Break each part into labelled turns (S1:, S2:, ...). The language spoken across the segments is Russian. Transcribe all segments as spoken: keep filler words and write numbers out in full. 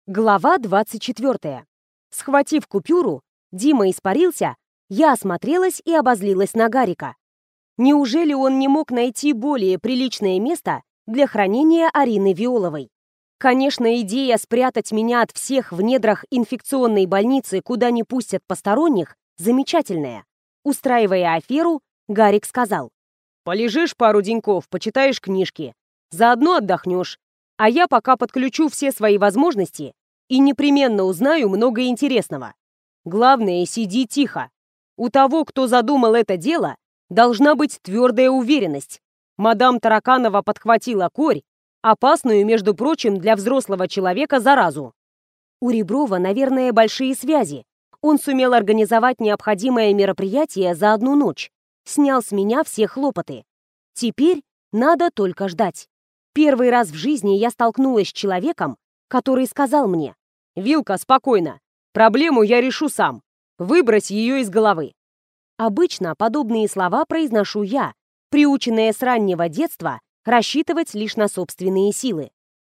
S1: Глава двадцать четвёртая. Схватив купюру, Дима испарился, я осмотрелась и обозлилась на Гарика. Неужели он не мог найти более приличное место для хранения Арины Виоловой? Конечно, идея спрятать меня от всех в недрах инфекционной больницы, куда не пустят посторонних, замечательная. Устраивая аферу, Гарик сказал: «Полежишь пару деньков, почитаешь книжки, заодно отдохнешь. А я пока подключу все свои возможности и непременно узнаю много интересного. Главное, сиди тихо. У того, кто задумал это дело, должна быть твердая уверенность. Мадам Тараканова подхватила корь, опасную, между прочим, для взрослого человека заразу». У Реброва, наверное, большие связи. Он сумел организовать необходимое мероприятие за одну ночь. Снял с меня все хлопоты. Теперь надо только ждать. Первый раз в жизни я столкнулась с человеком, который сказал мне: «Вилка, спокойно. Проблему я решу сам. Выбрось ее из головы». Обычно подобные слова произношу я, приученная с раннего детства рассчитывать лишь на собственные силы.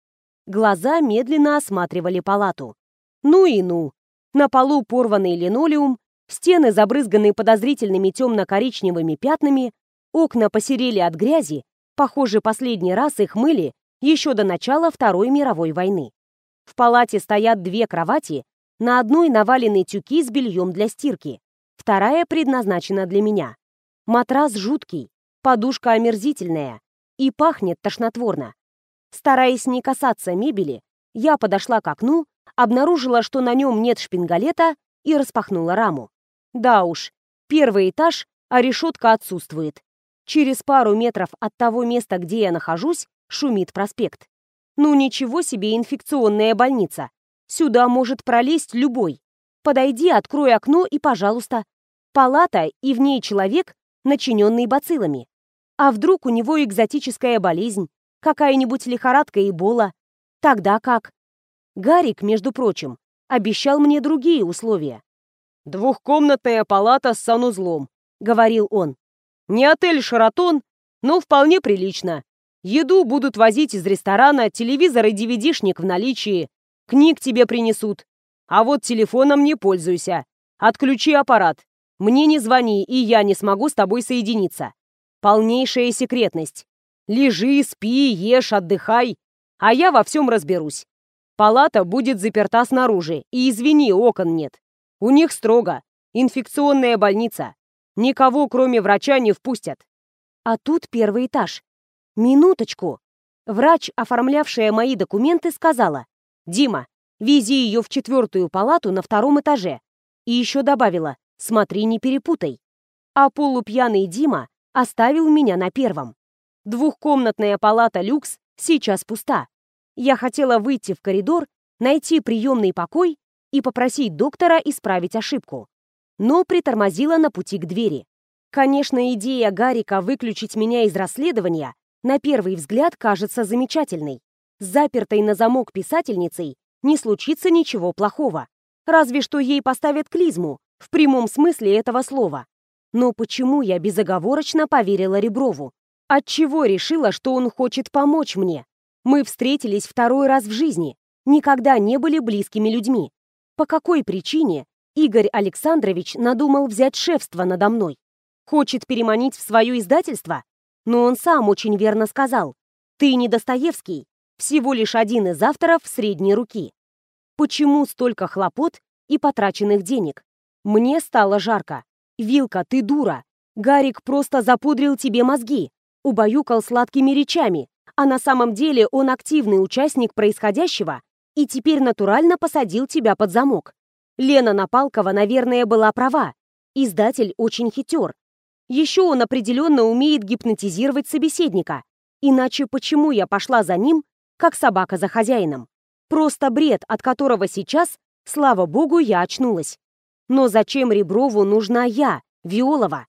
S1: Глаза медленно осматривали палату. Ну и ну. На полу порванный линолеум, стены забрызганы подозрительными темно-коричневыми пятнами, окна посерели от грязи. Похоже, последний раз их мыли еще до начала Второй мировой войны. В палате стоят две кровати, на одной навалены тюки с бельем для стирки, вторая предназначена для меня. Матрас жуткий, подушка омерзительная и пахнет тошнотворно. Стараясь не касаться мебели, я подошла к окну, обнаружила, что на нем нет шпингалета, и распахнула раму. Да уж, первый этаж, а решетка отсутствует. Через пару метров от того места, где я нахожусь, шумит проспект. Ну ничего себе инфекционная больница. Сюда может пролезть любой. Подойди, открой окно и, пожалуйста. Палата, и в ней человек, начиненный бациллами. А вдруг у него экзотическая болезнь, какая-нибудь лихорадка, Эбола? Тогда как? Гарик, между прочим, обещал мне другие условия. «Двухкомнатная палата с санузлом», — говорил он. «Не отель «Шаратон», но вполне прилично. Еду будут возить из ресторана, телевизор и ди ви ди-шник в наличии. Книг тебе принесут. А вот телефоном не пользуйся. Отключи аппарат. Мне не звони, и я не смогу с тобой соединиться. Полнейшая секретность. Лежи, спи, ешь, отдыхай. А я во всем разберусь. Палата будет заперта снаружи. И извини, окон нет. У них строго. Инфекционная больница. Никого, кроме врача, не впустят». А тут первый этаж. Минуточку. Врач, оформлявшая мои документы, сказала: «Дима, вези ее в четвертую палату на втором этаже». И еще добавила: «Смотри, не перепутай». А полупьяный Дима оставил меня на первом. Двухкомнатная палата люкс сейчас пуста. Я хотела выйти в коридор, найти приемный покой и попросить доктора исправить ошибку, но притормозила на пути к двери. Конечно, идея Гарика выключить меня из расследования на первый взгляд кажется замечательной. С запертой на замок писательницей не случится ничего плохого. Разве что ей поставят клизму, в прямом смысле этого слова. Но почему я безоговорочно поверила Реброву? Отчего решила, что он хочет помочь мне? Мы встретились второй раз в жизни, никогда не были близкими людьми. По какой причине Игорь Александрович надумал взять шефство надо мной? Хочет переманить в свое издательство? Но он сам очень верно сказал: «Ты не Достоевский, всего лишь один из авторов средней руки». Почему столько хлопот и потраченных денег? Мне стало жарко. «Вилка, ты дура. Гарик просто запудрил тебе мозги, убаюкал сладкими речами, а на самом деле он активный участник происходящего и теперь натурально посадил тебя под замок. Лена Напалкова, наверное, была права. Издатель очень хитер. Еще он определенно умеет гипнотизировать собеседника. Иначе почему я пошла за ним, как собака за хозяином? Просто бред, от которого сейчас, слава богу, я очнулась. Но зачем Реброву нужна я, Виолова?»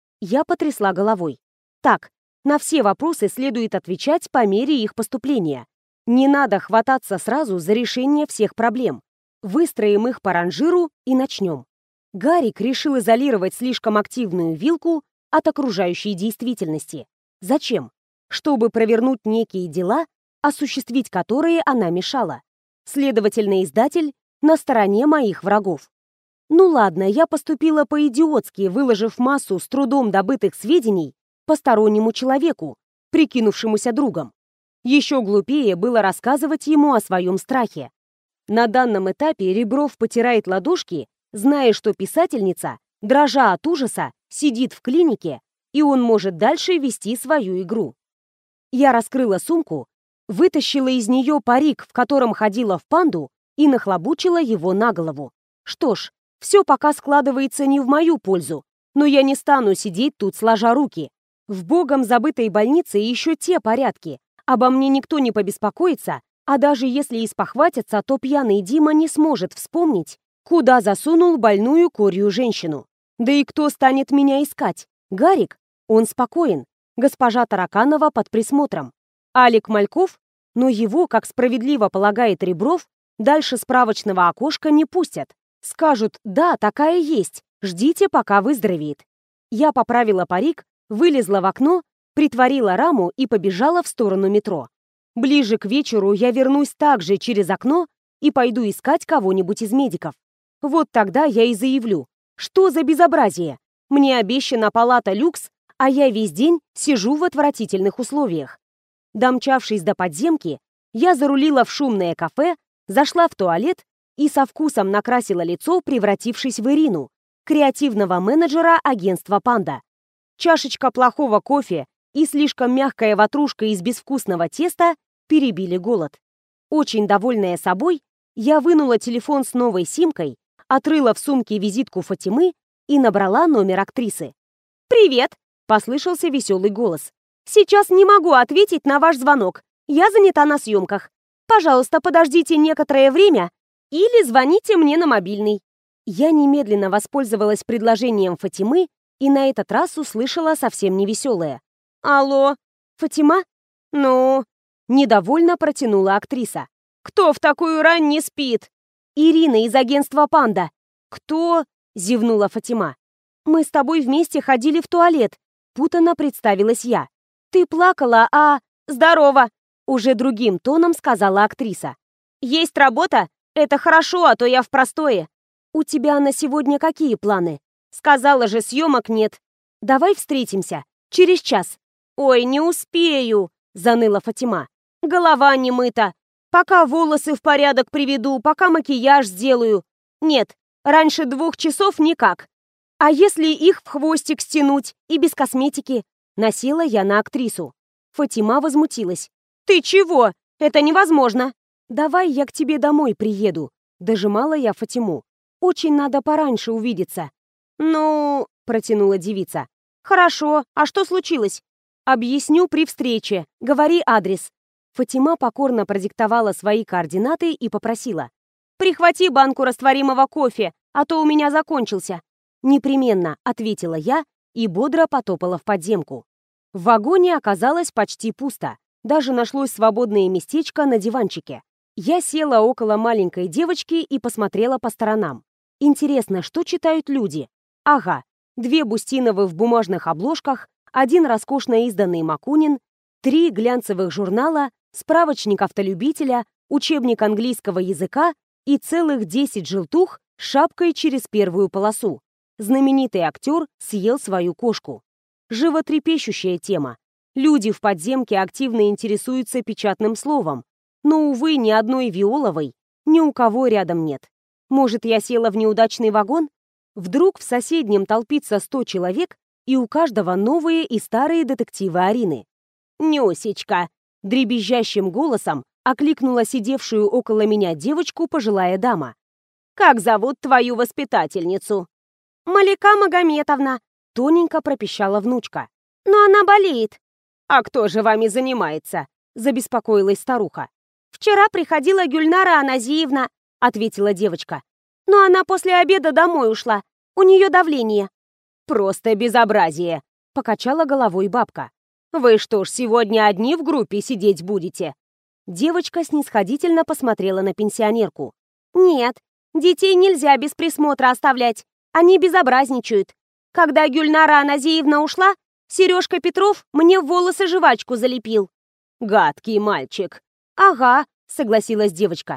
S1: Я потрясла головой. Так, на все вопросы следует отвечать по мере их поступления. Не надо хвататься сразу за решение всех проблем. Выстроим их по ранжиру и начнем. Гарик решил изолировать слишком активную Вилку от окружающей действительности. Зачем? Чтобы провернуть некие дела, осуществить которые она мешала. Следовательно, издатель на стороне моих врагов. Ну ладно, я поступила по-идиотски, выложив массу с трудом добытых сведений постороннему человеку, прикинувшемуся другом. Еще глупее было рассказывать ему о своем страхе. На данном этапе Ребров потирает ладошки, зная, что писательница, дрожа от ужаса, сидит в клинике, и он может дальше вести свою игру. Я раскрыла сумку, вытащила из нее парик, в котором ходила в панду, и нахлобучила его на голову. Что ж, все пока складывается не в мою пользу, но я не стану сидеть тут сложа руки. В богом забытой больнице еще те порядки. Обо мне никто не побеспокоится, а даже если и спохватятся, то пьяный Дима не сможет вспомнить, куда засунул больную корью женщину. Да и кто станет меня искать? Гарик? Он спокоен. Госпожа Тараканова под присмотром. Алик Мальков? Но его, как справедливо полагает Ребров, дальше справочного окошка не пустят. Скажут: да, такая есть, ждите, пока выздоровеет. Я поправила парик, вылезла в окно, притворила раму и побежала в сторону метро. Ближе к вечеру я вернусь также через окно и пойду искать кого-нибудь из медиков. Вот тогда я и заявлю: что за безобразие? Мне обещана палата люкс, а я весь день сижу в отвратительных условиях. Домчавшись до подземки, я зарулила в шумное кафе, зашла в туалет и со вкусом накрасила лицо, превратившись в Ирину, креативного менеджера агентства «Панда». Чашечка плохого кофе и слишком мягкая ватрушка из безвкусного теста перебили голод. Очень довольная собой, я вынула телефон с новой симкой, отрыла в сумке визитку Фатимы и набрала номер актрисы. «Привет!» — послышался веселый голос. «Сейчас не могу ответить на ваш звонок. Я занята на съемках. Пожалуйста, подождите некоторое время или звоните мне на мобильный». Я немедленно воспользовалась предложением Фатимы и на этот раз услышала совсем невеселое. «Алло, Фатима? Ну?» — недовольно протянула актриса. «Кто в такую рань не спит?» «Ирина из агентства «Панда». «Кто?» — зевнула Фатима. «Мы с тобой вместе ходили в туалет», — путанно представилась я. «Ты плакала, а...» «Здорово!» — уже другим тоном сказала актриса. «Есть работа? Это хорошо, а то я в простое». «У тебя на сегодня какие планы?» «Сказала же, съемок нет». «Давай встретимся. Через час». «Ой, не успею», — заныла Фатима. «Голова не мыта. Пока волосы в порядок приведу, пока макияж сделаю. Нет, раньше двух часов никак. А если их в хвостик стянуть и без косметики?» Насела я на актрису. Фатима возмутилась. «Ты чего? Это невозможно!» «Давай я к тебе домой приеду», — дожимала я Фатиму. «Очень надо пораньше увидеться». «Ну...» — протянула девица. «Хорошо, а что случилось?» «Объясню при встрече. Говори адрес». Фатима покорно продиктовала свои координаты и попросила: «Прихвати банку растворимого кофе, а то у меня закончился». «Непременно», — ответила я и бодро потопала в подземку. В вагоне оказалось почти пусто. Даже нашлось свободное местечко на диванчике. Я села около маленькой девочки и посмотрела по сторонам. Интересно, что читают люди? Ага, две Бустиновы в бумажных обложках, один роскошно изданный Макунин, три глянцевых журнала, справочник автолюбителя, учебник английского языка и целых десять желтух с шапкой через первую полосу. Знаменитый актер съел свою кошку. Животрепещущая тема. Люди в подземке активно интересуются печатным словом, но, увы, ни одной Виоловой ни у кого рядом нет. Может, я села в неудачный вагон? Вдруг в соседнем толпится сто человек, и у каждого новые и старые детективы Арины. «Нюсечка!» — дребезжащим голосом окликнула сидевшую около меня девочку пожилая дама. «Как зовут твою воспитательницу?» «Малика Магометовна», — тоненько пропищала внучка. «Но она болеет». «А кто же вами занимается?» — забеспокоилась старуха. «Вчера приходила Гюльнара Аназиевна», — ответила девочка. «Но она после обеда домой ушла. У нее давление». «Просто безобразие», — покачала головой бабка. «Вы что ж, сегодня одни в группе сидеть будете?» Девочка снисходительно посмотрела на пенсионерку. «Нет, детей нельзя без присмотра оставлять. Они безобразничают. Когда Гюльнара Аназиевна ушла, Сережка Петров мне в волосы жвачку залепил». «Гадкий мальчик». «Ага», — согласилась девочка.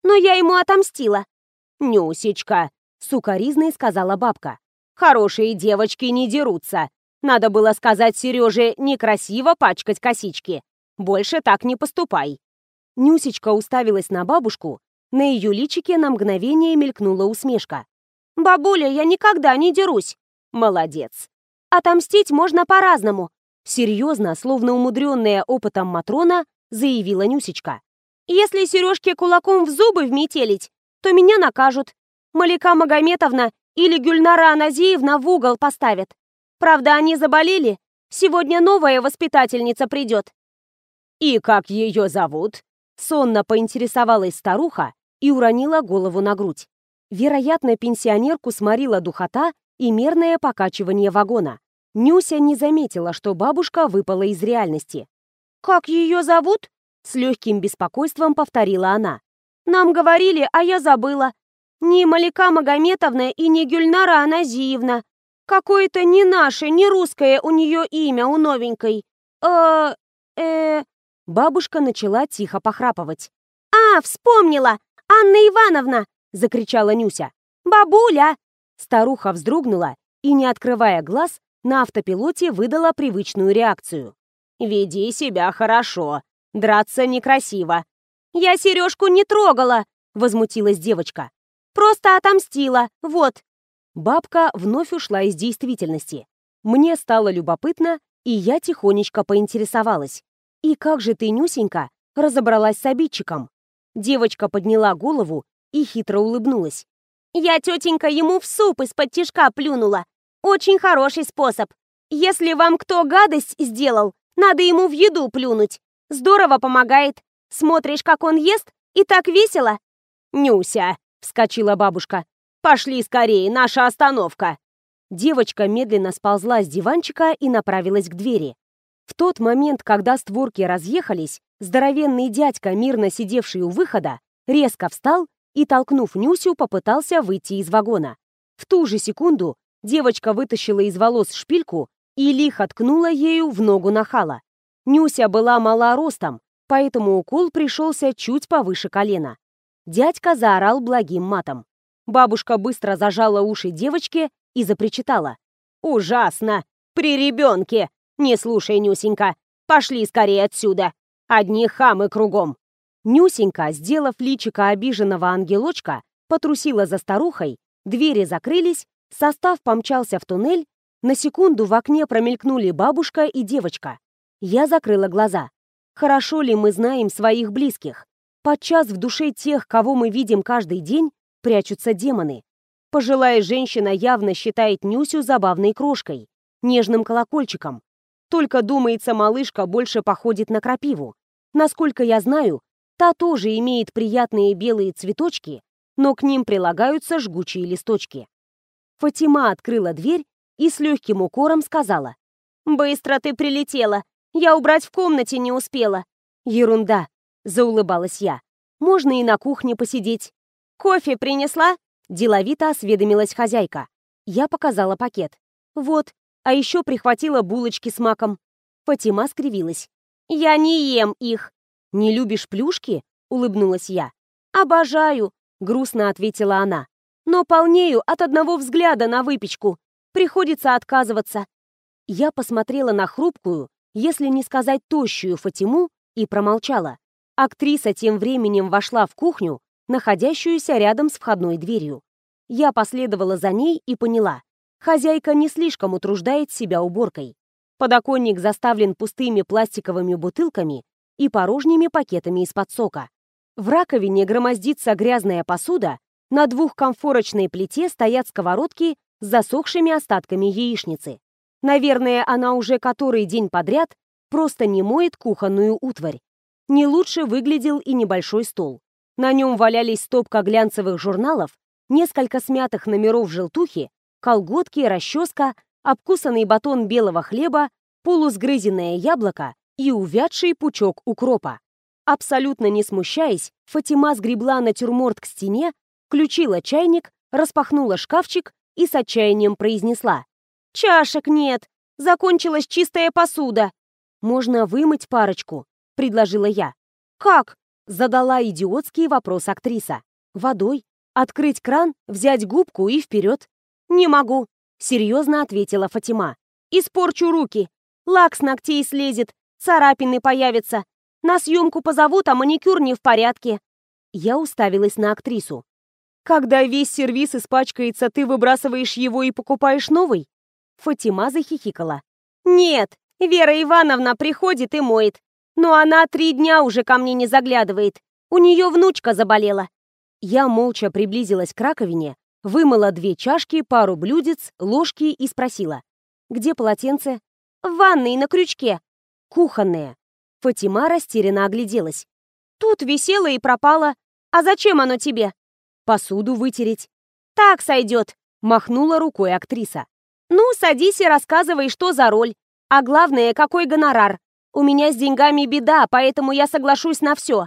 S1: но я ему отомстила».
S2: «Нюсечка», — сукоризной сказала бабка, «хорошие девочки не дерутся. Надо было сказать Сереже некрасиво пачкать косички. Больше так не поступай».
S1: Нюсечка уставилась на бабушку, на ее личике на мгновение мелькнула усмешка. «Бабуля, я никогда не дерусь».
S2: «Молодец».
S1: «Отомстить можно по-разному», — серьезно, словно умудренная опытом Матрона, заявила Нюсечка. «Если Сережке кулаком в зубы вметелить, то меня накажут. Малика Магометовна или Гюльнара Аназиевна в угол поставят. Правда, они заболели. Сегодня новая воспитательница придет».
S2: «И как ее зовут?»
S1: Сонно поинтересовалась старуха и уронила голову на грудь. Вероятно, пенсионерку сморила духота и мерное покачивание вагона. Нюся не заметила, что бабушка выпала из реальности. «Как ее зовут?» — с легким беспокойством повторила она. «Нам говорили, а я забыла. Не Малика Магометовна и не Гюльнара Аназиевна. Какое-то не наше, не русское у нее имя, у новенькой. э э Бабушка начала тихо похрапывать. «А, вспомнила! Анна Ивановна!» — закричала Нюся. «Бабуля!» Старуха вздрогнула и, не открывая глаз, на автопилоте выдала привычную реакцию.
S2: «Веди себя хорошо. Драться некрасиво».
S1: «Я Сережку не трогала!» — возмутилась девочка. «Просто отомстила, вот». Бабка вновь ушла из действительности. Мне стало любопытно, и я тихонечко поинтересовалась. «И как же ты, Нюсенька, разобралась с обидчиком?» Девочка подняла голову и хитро улыбнулась. «Я, тетенька, ему в суп из-под тишка плюнула. Очень хороший способ. Если вам кто гадость сделал, надо ему в еду плюнуть. Здорово помогает. Смотришь, как он ест, и так весело».
S2: «Нюся!» — вскочила бабушка. «Пошли скорее, наша остановка!»
S1: Девочка медленно сползла с диванчика и направилась к двери. В тот момент, когда створки разъехались, здоровенный дядька, мирно сидевший у выхода, резко встал и, толкнув Нюсю, попытался выйти из вагона. В ту же секунду девочка вытащила из волос шпильку и лихо ткнула ею в ногу нахала. Нюся была мала ростом, поэтому укол пришелся чуть повыше колена. Дядька заорал благим матом. Бабушка быстро зажала уши девочки и запричитала.
S2: «Ужасно! При ребенке! Не слушай, Нюсенька! Пошли скорее отсюда! Одни хамы кругом!»
S1: Нюсенька, сделав личико обиженного ангелочка, потрусила за старухой, двери закрылись, состав помчался в туннель, на секунду в окне промелькнули бабушка и девочка. Я закрыла глаза. Хорошо ли мы знаем своих близких? Подчас в душе тех, кого мы видим каждый день, прячутся демоны. Пожилая женщина явно считает Нюсю забавной крошкой, нежным колокольчиком. Только, думается, малышка больше походит на крапиву. Насколько я знаю, та тоже имеет приятные белые цветочки, но к ним прилагаются жгучие листочки. Фатима открыла дверь и с легким укором сказала: «Быстро ты прилетела, я убрать в комнате не успела». «Ерунда», — заулыбалась я, «можно и на кухне посидеть». «Кофе принесла?» — деловито осведомилась хозяйка. Я показала пакет. «Вот, а еще прихватила булочки с маком». Фатима скривилась. «Я не ем их». «Не любишь плюшки?» — улыбнулась я. «Обожаю», — грустно ответила она. «Но полнею от одного взгляда на выпечку. Приходится отказываться». Я посмотрела на хрупкую, если не сказать тощую Фатиму, и промолчала. Актриса тем временем вошла в кухню, находящуюся рядом с входной дверью. Я последовала за ней и поняла. Хозяйка не слишком утруждает себя уборкой. Подоконник заставлен пустыми пластиковыми бутылками и порожними пакетами из-под сока. В раковине громоздится грязная посуда, на двухкомфорочной плите стоят сковородки с засохшими остатками яичницы. Наверное, она уже который день подряд просто не моет кухонную утварь. Не лучше выглядел и небольшой стол. На нем валялись стопка глянцевых журналов, несколько смятых номеров желтухи, колготки, расческа, обкусанный батон белого хлеба, полусгрызенное яблоко и увядший пучок укропа. Абсолютно не смущаясь, Фатима сгребла натюрморт к стене, включила чайник, распахнула шкафчик и с отчаянием произнесла: «Чашек нет, закончилась чистая посуда». «Можно вымыть парочку», — предложила я. «Как?» Задала идиотский вопрос актриса. Водой? Открыть кран, взять губку и вперед? Не могу, серьезно ответила Фатима. Испорчу руки. Лак с ногтей слезет, царапины появятся. На съемку позовут, а маникюр не в порядке. Я уставилась на актрису. Когда весь сервиз испачкается, ты выбрасываешь его и покупаешь новый? Фатима захихикала. Нет, Вера Ивановна приходит и моет. Но она три дня уже ко мне не заглядывает. У нее внучка заболела. Я молча приблизилась к раковине, вымыла две чашки, пару блюдец, ложки и спросила. Где полотенце? В ванной на крючке. Кухонное. Фатима растерянно огляделась. Тут висело и пропало. А зачем оно тебе? Посуду вытереть. Так сойдет, махнула рукой актриса. Ну, садись и рассказывай, что за роль. А главное, какой гонорар. У меня с деньгами беда, поэтому я соглашусь на все.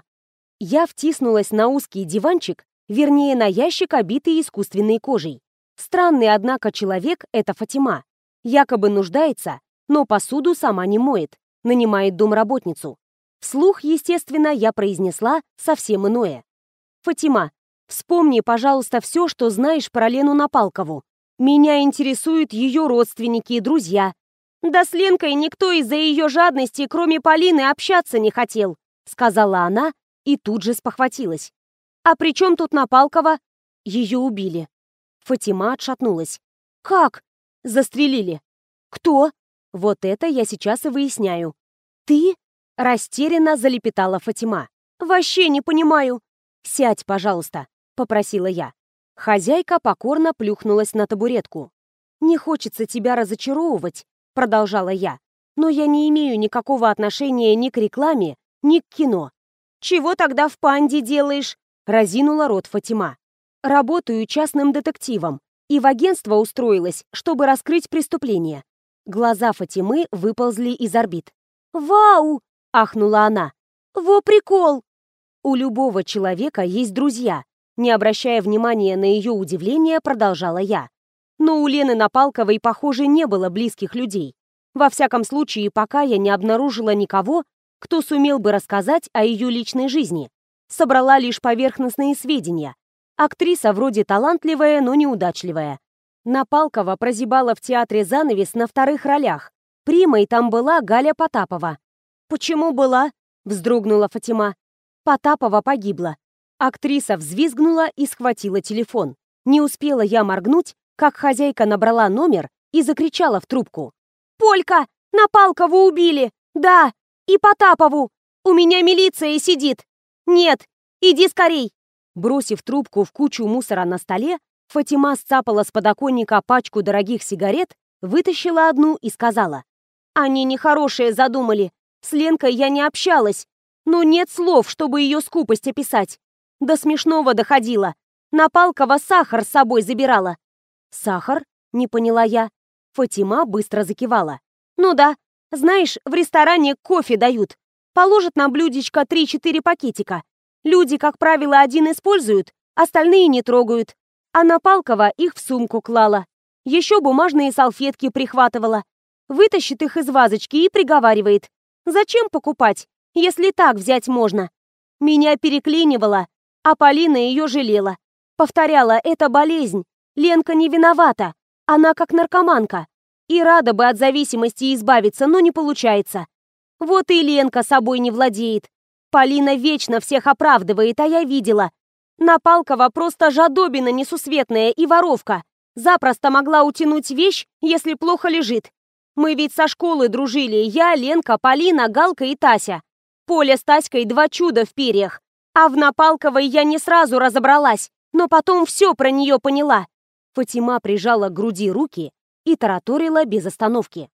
S1: Я втиснулась на узкий диванчик, вернее, на ящик, обитый искусственной кожей. Странный, однако, человек — это Фатима. Якобы нуждается, но посуду сама не моет, нанимает домработницу. Вслух, естественно, я произнесла совсем иное. «Фатима, вспомни, пожалуйста, все, что знаешь про Лену Напалкову. Меня интересуют ее родственники и друзья. Да с Ленкой никто из-за ее жадности, кроме Полины, общаться не хотел», — сказала она и тут же спохватилась. «А при чем тут Напалкова?» «Ее убили». Фатима отшатнулась. «Как?» «Застрелили». «Кто?» «Вот это я сейчас и выясняю». «Ты?» — растерянно залепетала Фатима. «Вообще не понимаю». «Сядь, пожалуйста», — попросила я. Хозяйка покорно плюхнулась на табуретку. «Не хочется тебя разочаровывать», — продолжала я, «но я не имею никакого отношения ни к рекламе, ни к кино». «Чего тогда в «Панде» делаешь?» — разинула рот Фатима. «Работаю частным детективом и в агентство устроилась, чтобы раскрыть преступление». Глаза Фатимы выползли из орбит. «Вау!» — ахнула она. «Во прикол!» У любого человека есть друзья. Не обращая внимания на ее удивление, продолжала я. Но у Лены Напалковой, похоже, не было близких людей. Во всяком случае, пока я не обнаружила никого, кто сумел бы рассказать о ее личной жизни. Собрала лишь поверхностные сведения. Актриса вроде талантливая, но неудачливая. Напалкова прозябала в театре «Занавес» на вторых ролях. Примой там была Галя Потапова. «Почему была?» — вздрогнула Фатима. Потапова погибла. Актриса взвизгнула и схватила телефон. Не успела я моргнуть, как хозяйка набрала номер и закричала в трубку. «Полька! Напалкову убили! Да! И Потапову! У меня милиция сидит! Нет! Иди скорей!» Бросив трубку в кучу мусора на столе, Фатима сцапала с подоконника пачку дорогих сигарет, вытащила одну и сказала. «Они нехорошее задумали. С Ленкой я не общалась. Но нет слов, чтобы ее скупость описать. До смешного доходило. Напалкова сахар с собой забирала». «Сахар?» — не поняла я. Фатима быстро закивала. «Ну да. Знаешь, в ресторане кофе дают. Положат на блюдечко три-четыре пакетика. Люди, как правило, один используют, остальные не трогают. А Напалкова их в сумку клала. Еще бумажные салфетки прихватывала. Вытащит их из вазочки и приговаривает. Зачем покупать, если так взять можно? Меня переклинивало, а Полина ее жалела. Повторяла, это болезнь. Ленка не виновата. Она как наркоманка. И рада бы от зависимости избавиться, но не получается. Вот и Ленка собой не владеет. Полина вечно всех оправдывает, а я видела. Напалкова просто жадобина несусветная и воровка. Запросто могла утянуть вещь, если плохо лежит. Мы ведь со школы дружили. Я, Ленка, Полина, Галка и Тася. Поля с Таськой два чуда в перьях. А в Напалковой я не сразу разобралась, но потом все про нее поняла. Фатима прижала к груди руки и тараторила без остановки.